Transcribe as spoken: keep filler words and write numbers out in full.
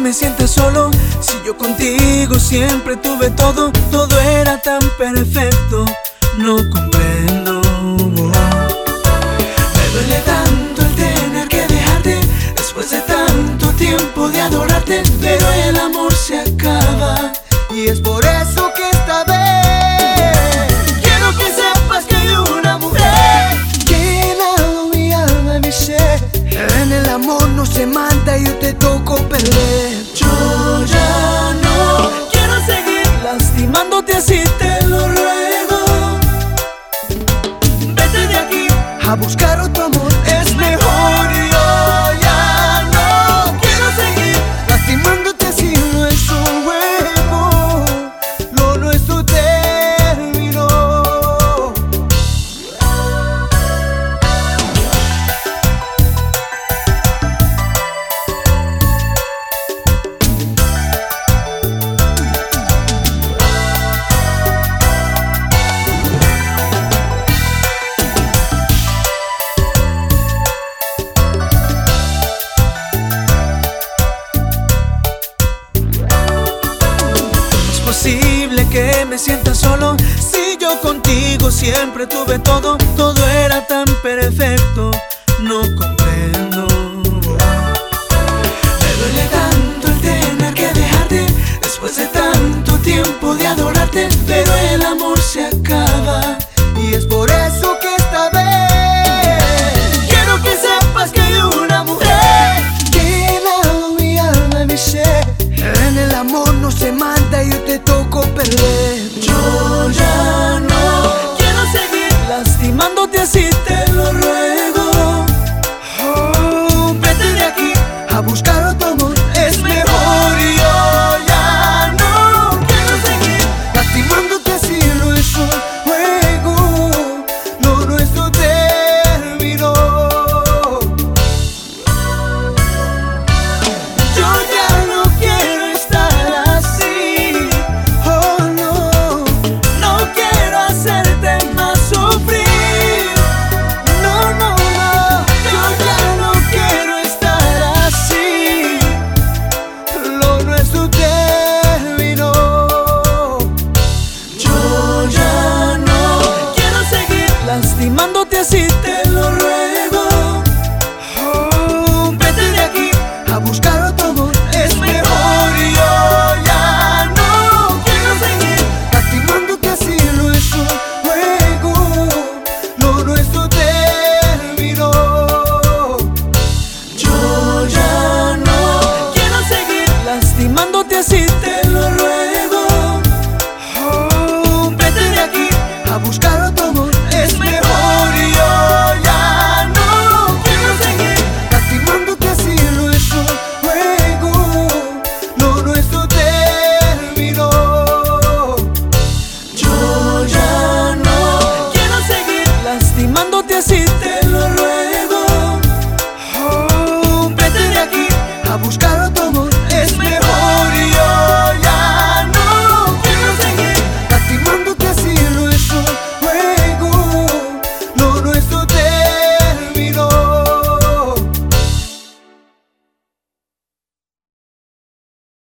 me sientas solo, si yo contigo siempre tuve todo, todo era tan perfecto. No comprendo. Me duele tanto el tener que dejarte después de tanto tiempo de adorarte, pero el amor se acaba y es por eso que esta vez quiero que sepas que hay una mujer que ha llenado mi alma y mi ser. En el amor no se manda y yo te toco perder. Yo ya no quiero seguir lastimándote así, te lo ruego. Vete de aquí a buscar otro amor, es mejor. Yo ya no quiero seguir lastimándote así, no es un juego, lo nuestro terminó. Posible que me sienta solo, si yo contigo siempre tuve todo, todo era tan perfecto. No comprendo. Me duele tanto el tener que dejarte después de tanto tiempo de adorarte, pero el amor se acaba y es por eso que esta vez quiero que sepas que hay una mujer que ha llenado mi alma y mi ser. En el amor no se manda y yo te toco perder. Yo ya no quiero seguir lastimándote así, te